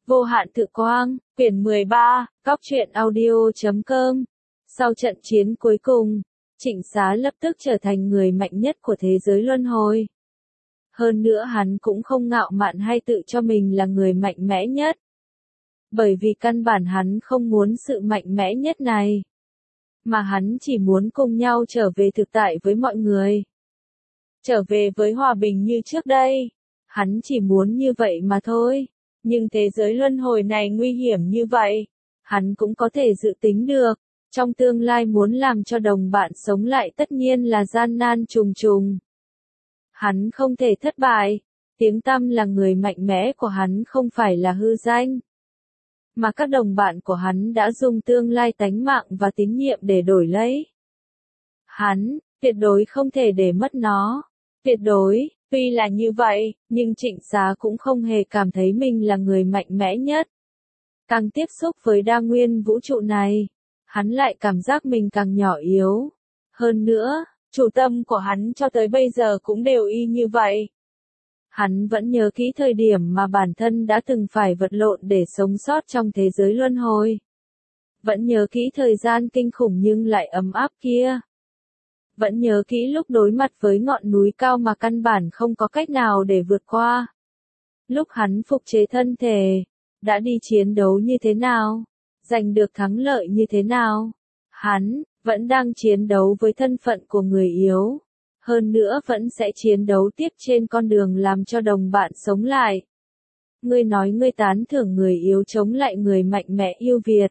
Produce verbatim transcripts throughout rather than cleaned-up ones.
Vô hạn tự quang, quyển mười ba, góc truyện audio chấm com. Sau trận chiến cuối cùng, Trịnh Xá lập tức trở thành người mạnh nhất của thế giới luân hồi. Hơn nữa hắn cũng không ngạo mạn hay tự cho mình là người mạnh mẽ nhất. Bởi vì căn bản hắn không muốn sự mạnh mẽ nhất này. Mà hắn chỉ muốn cùng nhau trở về thực tại với mọi người. Trở về với hòa bình như trước đây. Hắn chỉ muốn như vậy mà thôi. Nhưng thế giới luân hồi này nguy hiểm như vậy. Hắn cũng có thể dự tính được. Trong tương lai muốn làm cho đồng bạn sống lại tất nhiên là gian nan trùng trùng. Hắn không thể thất bại. Tiếng tăm là người mạnh mẽ của hắn không phải là hư danh. Mà các đồng bạn của hắn đã dùng tương lai tánh mạng và tín nhiệm để đổi lấy. Hắn, tuyệt đối không thể để mất nó. Tuyệt đối, tuy là như vậy, nhưng Trịnh Xá cũng không hề cảm thấy mình là người mạnh mẽ nhất. Càng tiếp xúc với đa nguyên vũ trụ này, hắn lại cảm giác mình càng nhỏ yếu. Hơn nữa, chủ tâm của hắn cho tới bây giờ cũng đều y như vậy. Hắn vẫn nhớ kỹ thời điểm mà bản thân đã từng phải vật lộn để sống sót trong thế giới luân hồi. Vẫn nhớ kỹ thời gian kinh khủng nhưng lại ấm áp kia. Vẫn nhớ kỹ lúc đối mặt với ngọn núi cao mà căn bản không có cách nào để vượt qua. Lúc hắn phục chế thân thể, đã đi chiến đấu như thế nào, giành được thắng lợi như thế nào. Hắn, vẫn đang chiến đấu với thân phận của người yếu. Hơn nữa vẫn sẽ chiến đấu tiếp trên con đường làm cho đồng bạn sống lại. Ngươi nói ngươi tán thưởng người yếu chống lại người mạnh mẽ yêu Việt.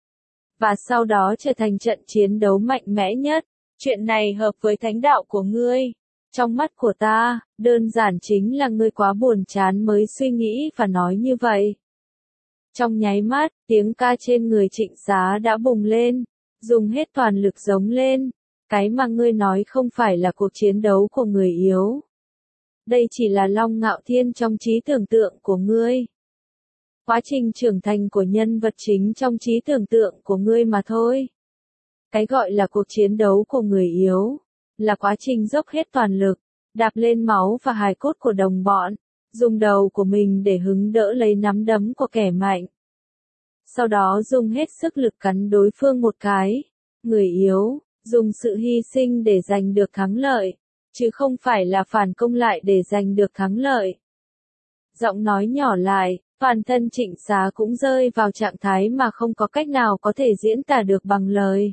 Và sau đó trở thành trận chiến đấu mạnh mẽ nhất. Chuyện này hợp với thánh đạo của ngươi. Trong mắt của ta, đơn giản chính là ngươi quá buồn chán mới suy nghĩ và nói như vậy. Trong nháy mắt, tiếng ca trên người Trịnh Xá đã bùng lên, dùng hết toàn lực giống lên. Cái mà ngươi nói không phải là cuộc chiến đấu của người yếu. Đây chỉ là Long Ngạo Thiên trong trí tưởng tượng của ngươi. Quá trình trưởng thành của nhân vật chính trong trí tưởng tượng của ngươi mà thôi. Cái gọi là cuộc chiến đấu của người yếu, là quá trình dốc hết toàn lực, đạp lên máu và hài cốt của đồng bọn, dùng đầu của mình để hứng đỡ lấy nắm đấm của kẻ mạnh. Sau đó dùng hết sức lực cắn đối phương một cái. Người yếu, dùng sự hy sinh để giành được thắng lợi, chứ không phải là phản công lại để giành được thắng lợi. Giọng nói nhỏ lại, toàn thân Trịnh Xá cũng rơi vào trạng thái mà không có cách nào có thể diễn tả được bằng lời.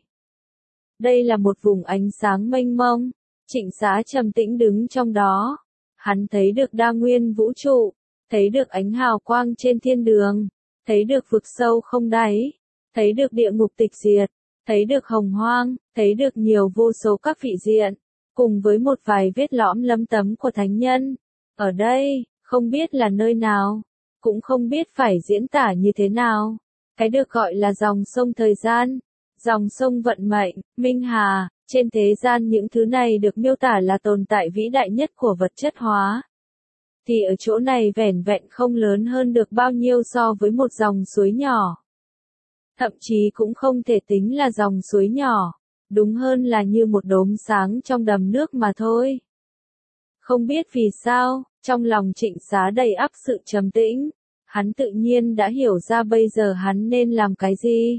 Đây là một vùng ánh sáng mênh mông, Trịnh Xá trầm tĩnh đứng trong đó. Hắn thấy được đa nguyên vũ trụ, thấy được ánh hào quang trên thiên đường, thấy được vực sâu không đáy, thấy được địa ngục tịch diệt, thấy được hồng hoang, thấy được nhiều vô số các vị diện, cùng với một vài vết lõm lấm tấm của thánh nhân. Ở đây, không biết là nơi nào, cũng không biết phải diễn tả như thế nào. Cái được gọi là dòng sông thời gian, dòng sông vận mệnh, minh hà, trên thế gian những thứ này được miêu tả là tồn tại vĩ đại nhất của vật chất hóa. Thì ở chỗ này vẻn vẹn không lớn hơn được bao nhiêu so với một dòng suối nhỏ. Thậm chí cũng không thể tính là dòng suối nhỏ, đúng hơn là như một đốm sáng trong đầm nước mà thôi. Không biết vì sao, trong lòng Trịnh Xá đầy ắp sự trầm tĩnh, hắn tự nhiên đã hiểu ra bây giờ hắn nên làm cái gì.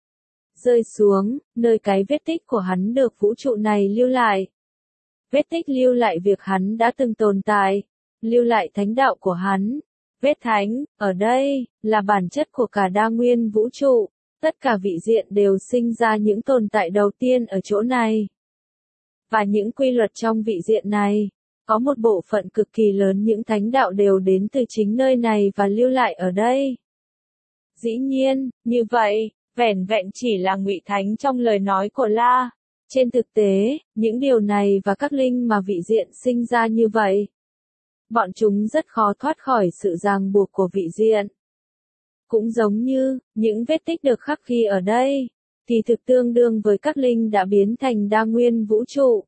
Rơi xuống, nơi cái vết tích của hắn được vũ trụ này lưu lại. Vết tích lưu lại việc hắn đã từng tồn tại, lưu lại thánh đạo của hắn. Vết thánh, ở đây, là bản chất của cả đa nguyên vũ trụ. Tất cả vị diện đều sinh ra những tồn tại đầu tiên ở chỗ này. Và những quy luật trong vị diện này, có một bộ phận cực kỳ lớn những thánh đạo đều đến từ chính nơi này và lưu lại ở đây. Dĩ nhiên, như vậy, vẻn vẹn chỉ là ngụy thánh trong lời nói của La. Trên thực tế, những điều này và các linh mà vị diện sinh ra như vậy, bọn chúng rất khó thoát khỏi sự ràng buộc của vị diện. Cũng giống như, những vết tích được khắc ghi ở đây, thì thực tương đương với các linh đã biến thành đa nguyên vũ trụ.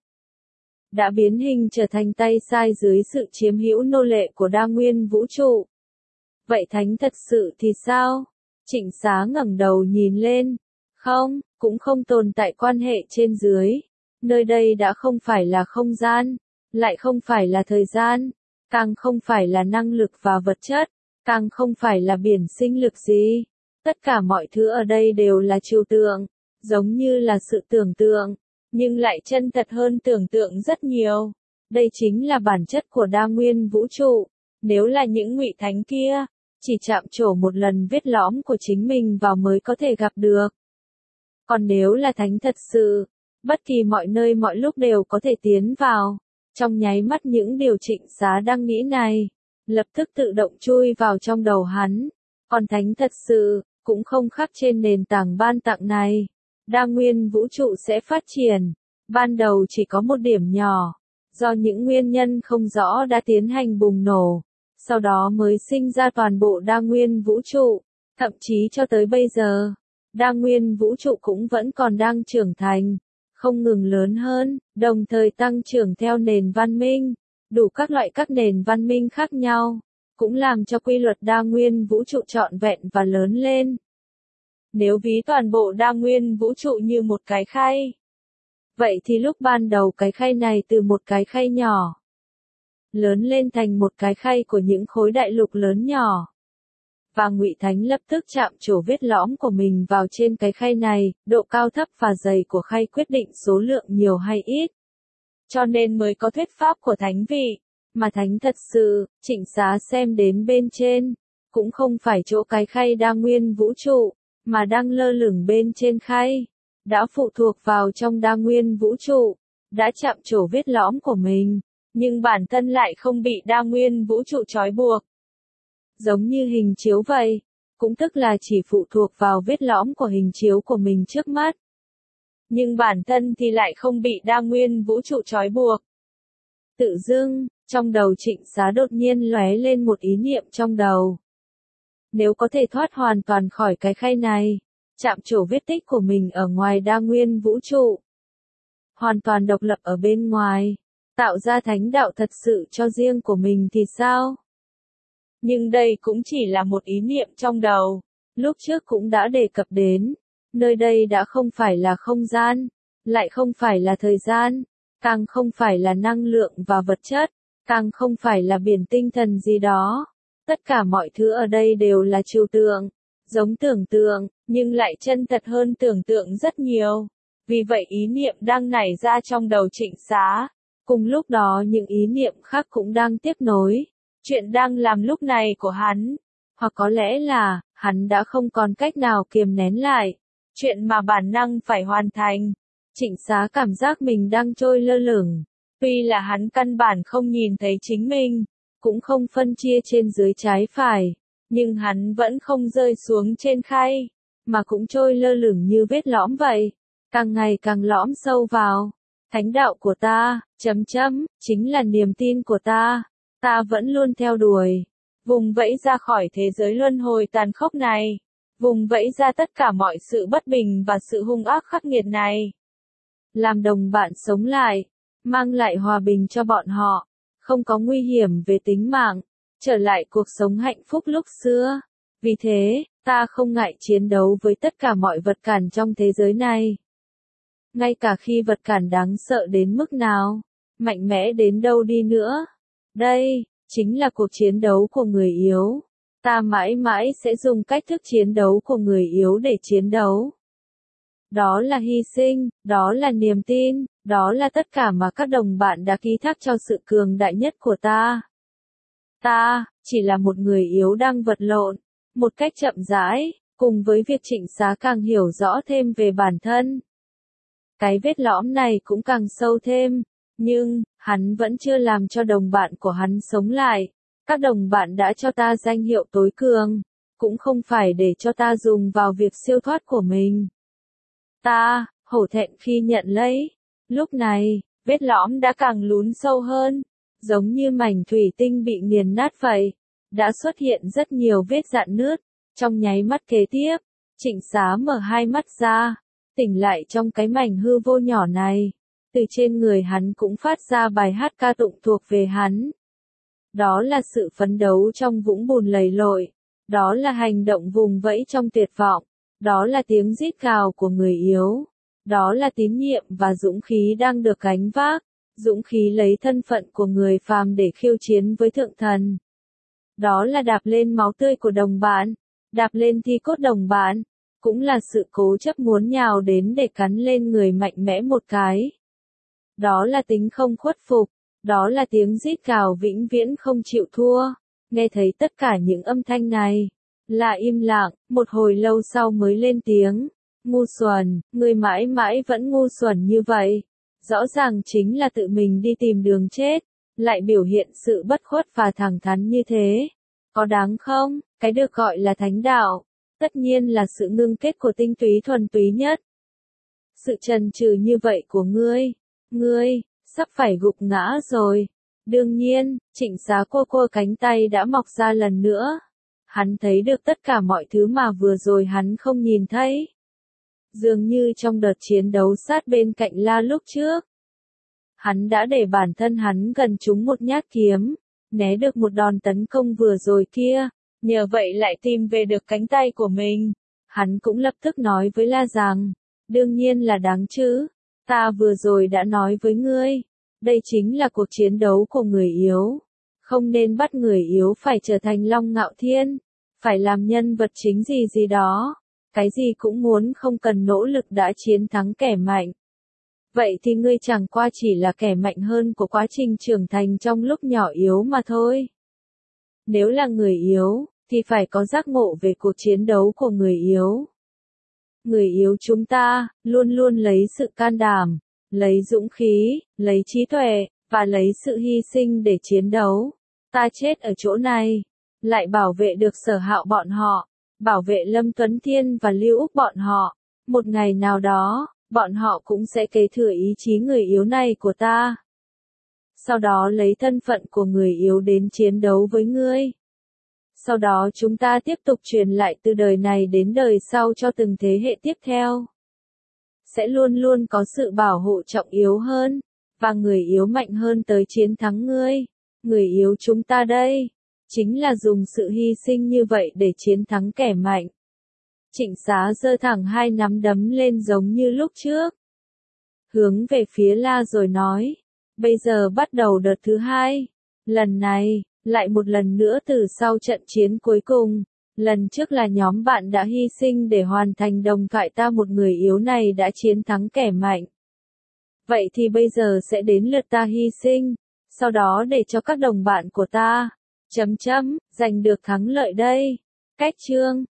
Đã biến hình trở thành tay sai dưới sự chiếm hữu nô lệ của đa nguyên vũ trụ. Vậy thánh thật sự thì sao? Trịnh Xá ngẩng đầu nhìn lên. Không, cũng không tồn tại quan hệ trên dưới. Nơi đây đã không phải là không gian, lại không phải là thời gian, càng không phải là năng lực và vật chất. càng không phải là biển sinh lực gì. Tất cả mọi thứ ở đây đều là trừu tượng, giống như là sự tưởng tượng, nhưng lại chân thật hơn tưởng tượng rất nhiều. Đây chính là bản chất của đa nguyên vũ trụ. Nếu là những ngụy thánh kia, chỉ chạm trổ một lần vết lõm của chính mình vào mới có thể gặp được. Còn nếu là thánh thật sự, bất kỳ mọi nơi mọi lúc đều có thể tiến vào. Trong nháy mắt những điều Trịnh Xá đang nghĩ này, lập tức tự động chui vào trong đầu hắn. Còn thánh thật sự, cũng không khắc trên nền tảng ban tặng này. Đa nguyên vũ trụ sẽ phát triển. Ban đầu chỉ có một điểm nhỏ, do những nguyên nhân không rõ đã tiến hành bùng nổ. Sau đó mới sinh ra toàn bộ đa nguyên vũ trụ. Thậm chí cho tới bây giờ, đa nguyên vũ trụ cũng vẫn còn đang trưởng thành, không ngừng lớn hơn, đồng thời tăng trưởng theo nền văn minh, đủ các loại các nền văn minh khác nhau, cũng làm cho quy luật đa nguyên vũ trụ trọn vẹn và lớn lên. Nếu ví toàn bộ đa nguyên vũ trụ như một cái khay, vậy thì lúc ban đầu cái khay này từ một cái khay nhỏ, lớn lên thành một cái khay của những khối đại lục lớn nhỏ. Và Ngụy Thánh lập tức chạm trổ vết lõm của mình vào trên cái khay này, độ cao thấp và dày của khay quyết định số lượng nhiều hay ít. Cho nên mới có thuyết pháp của thánh vị, mà thánh thật sự, Trịnh Xá xem đến bên trên, cũng không phải chỗ cái khay đa nguyên vũ trụ, mà đang lơ lửng bên trên khay, đã phụ thuộc vào trong đa nguyên vũ trụ, đã chạm trổ vết lõm của mình, nhưng bản thân lại không bị đa nguyên vũ trụ trói buộc. Giống như hình chiếu vậy, cũng tức là chỉ phụ thuộc vào vết lõm của hình chiếu của mình trước mắt. Nhưng bản thân thì lại không bị đa nguyên vũ trụ trói buộc. Tự dưng, trong đầu Trịnh Xá đột nhiên lóe lên một ý niệm trong đầu. Nếu có thể thoát hoàn toàn khỏi cái khay này, chạm trổ vết tích của mình ở ngoài đa nguyên vũ trụ, hoàn toàn độc lập ở bên ngoài, tạo ra thánh đạo thật sự cho riêng của mình thì sao? Nhưng đây cũng chỉ là một ý niệm trong đầu, lúc trước cũng đã đề cập đến, nơi đây đã không phải là không gian, lại không phải là thời gian, càng không phải là năng lượng và vật chất, càng không phải là biển tinh thần gì đó. Tất cả mọi thứ ở đây đều là trừu tượng, giống tưởng tượng, nhưng lại chân thật hơn tưởng tượng rất nhiều. Vì vậy ý niệm đang nảy ra trong đầu Trịnh Xá, cùng lúc đó những ý niệm khác cũng đang tiếp nối. Chuyện đang làm lúc này của hắn, hoặc có lẽ là, hắn đã không còn cách nào kiềm nén lại. Chuyện mà bản năng phải hoàn thành. Trịnh Xá cảm giác mình đang trôi lơ lửng. Tuy là hắn căn bản không nhìn thấy chính mình, cũng không phân chia trên dưới trái phải, nhưng hắn vẫn không rơi xuống trên khay, mà cũng trôi lơ lửng như vết lõm vậy, càng ngày càng lõm sâu vào. Thánh đạo của ta, chấm chấm, chính là niềm tin của ta. Ta vẫn luôn theo đuổi, vùng vẫy ra khỏi thế giới luân hồi tàn khốc này, vùng vẫy ra tất cả mọi sự bất bình và sự hung ác khắc nghiệt này. Làm đồng bạn sống lại, mang lại hòa bình cho bọn họ, không có nguy hiểm về tính mạng, trở lại cuộc sống hạnh phúc lúc xưa. Vì thế, ta không ngại chiến đấu với tất cả mọi vật cản trong thế giới này. Ngay cả khi vật cản đáng sợ đến mức nào, mạnh mẽ đến đâu đi nữa. Đây, chính là cuộc chiến đấu của người yếu. Ta mãi mãi sẽ dùng cách thức chiến đấu của người yếu để chiến đấu. Đó là hy sinh, đó là niềm tin, đó là tất cả mà các đồng bạn đã ký thác cho sự cường đại nhất của ta. Ta, chỉ là một người yếu đang vật lộn, một cách chậm rãi, cùng với việc Trịnh Xá càng hiểu rõ thêm về bản thân. Cái vết lõm này cũng càng sâu thêm. Nhưng, hắn vẫn chưa làm cho đồng bạn của hắn sống lại. Các đồng bạn đã cho ta danh hiệu tối cường, cũng không phải để cho ta dùng vào việc siêu thoát của mình. Ta, hổ thẹn khi nhận lấy. Lúc này, vết lõm đã càng lún sâu hơn, giống như mảnh thủy tinh bị nghiền nát vậy. Đã xuất hiện rất nhiều vết rạn nứt. Trong nháy mắt kế tiếp, Trịnh Xá mở hai mắt ra, tỉnh lại trong cái mảnh hư vô nhỏ này. Từ trên người hắn cũng phát ra bài hát ca tụng thuộc về hắn. Đó là sự phấn đấu trong vũng bùn lầy lội. Đó là hành động vùng vẫy trong tuyệt vọng. Đó là tiếng rít gào của người yếu. Đó là tín nhiệm và dũng khí đang được gánh vác. Dũng khí lấy thân phận của người phàm để khiêu chiến với thượng thần. Đó là đạp lên máu tươi của đồng bạn, đạp lên thi cốt đồng bạn, cũng là sự cố chấp muốn nhào đến để cắn lên người mạnh mẽ một cái. Đó là tính không khuất phục, đó là tiếng rít gào vĩnh viễn không chịu thua. Nghe thấy tất cả những âm thanh này, là im lặng, một hồi lâu sau mới lên tiếng. Ngu xuẩn, ngươi mãi mãi vẫn ngu xuẩn như vậy. Rõ ràng chính là tự mình đi tìm đường chết, lại biểu hiện sự bất khuất và thẳng thắn như thế. Có đáng không? Cái được gọi là thánh đạo, tất nhiên là sự ngưng kết của tinh túy thuần túy nhất. Sự trần trừ như vậy của ngươi, ngươi, sắp phải gục ngã rồi. Đương nhiên, Trịnh Xá cô cô cánh tay đã mọc ra lần nữa. Hắn thấy được tất cả mọi thứ mà vừa rồi hắn không nhìn thấy. Dường như trong đợt chiến đấu sát bên cạnh La lúc trước, hắn đã để bản thân hắn gần trúng một nhát kiếm, né được một đòn tấn công vừa rồi kia, nhờ vậy lại tìm về được cánh tay của mình. Hắn cũng lập tức nói với La rằng, đương nhiên là đáng chứ, ta vừa rồi đã nói với ngươi, đây chính là cuộc chiến đấu của người yếu, không nên bắt người yếu phải trở thành Long Ngạo Thiên, phải làm nhân vật chính gì gì đó, cái gì cũng muốn không cần nỗ lực đã chiến thắng kẻ mạnh. Vậy thì ngươi chẳng qua chỉ là kẻ mạnh hơn của quá trình trưởng thành trong lúc nhỏ yếu mà thôi. Nếu là người yếu, thì phải có giác ngộ về cuộc chiến đấu của người yếu. Người yếu chúng ta, luôn luôn lấy sự can đảm, lấy dũng khí, lấy trí tuệ, và lấy sự hy sinh để chiến đấu. Ta chết ở chỗ này, lại bảo vệ được Sở Hạo bọn họ, bảo vệ Lâm Tuấn Thiên và Lưu Úc bọn họ. Một ngày nào đó, bọn họ cũng sẽ kế thừa ý chí người yếu này của ta. Sau đó lấy thân phận của người yếu đến chiến đấu với ngươi. Sau đó chúng ta tiếp tục truyền lại từ đời này đến đời sau cho từng thế hệ tiếp theo. Sẽ luôn luôn có sự bảo hộ trọng yếu hơn, và người yếu mạnh hơn tới chiến thắng ngươi. Người yếu chúng ta đây, chính là dùng sự hy sinh như vậy để chiến thắng kẻ mạnh. Trịnh Xá giơ thẳng hai nắm đấm lên giống như lúc trước. Hướng về phía La rồi nói, bây giờ bắt đầu đợt thứ hai. Lần này, lại một lần nữa từ sau trận chiến cuối cùng. Lần trước là nhóm bạn đã hy sinh để hoàn thành đồng thoại ta một người yếu này đã chiến thắng kẻ mạnh. Vậy thì bây giờ sẽ đến lượt ta hy sinh, sau đó để cho các đồng bạn của ta, chấm chấm, giành được thắng lợi đây. Cách chương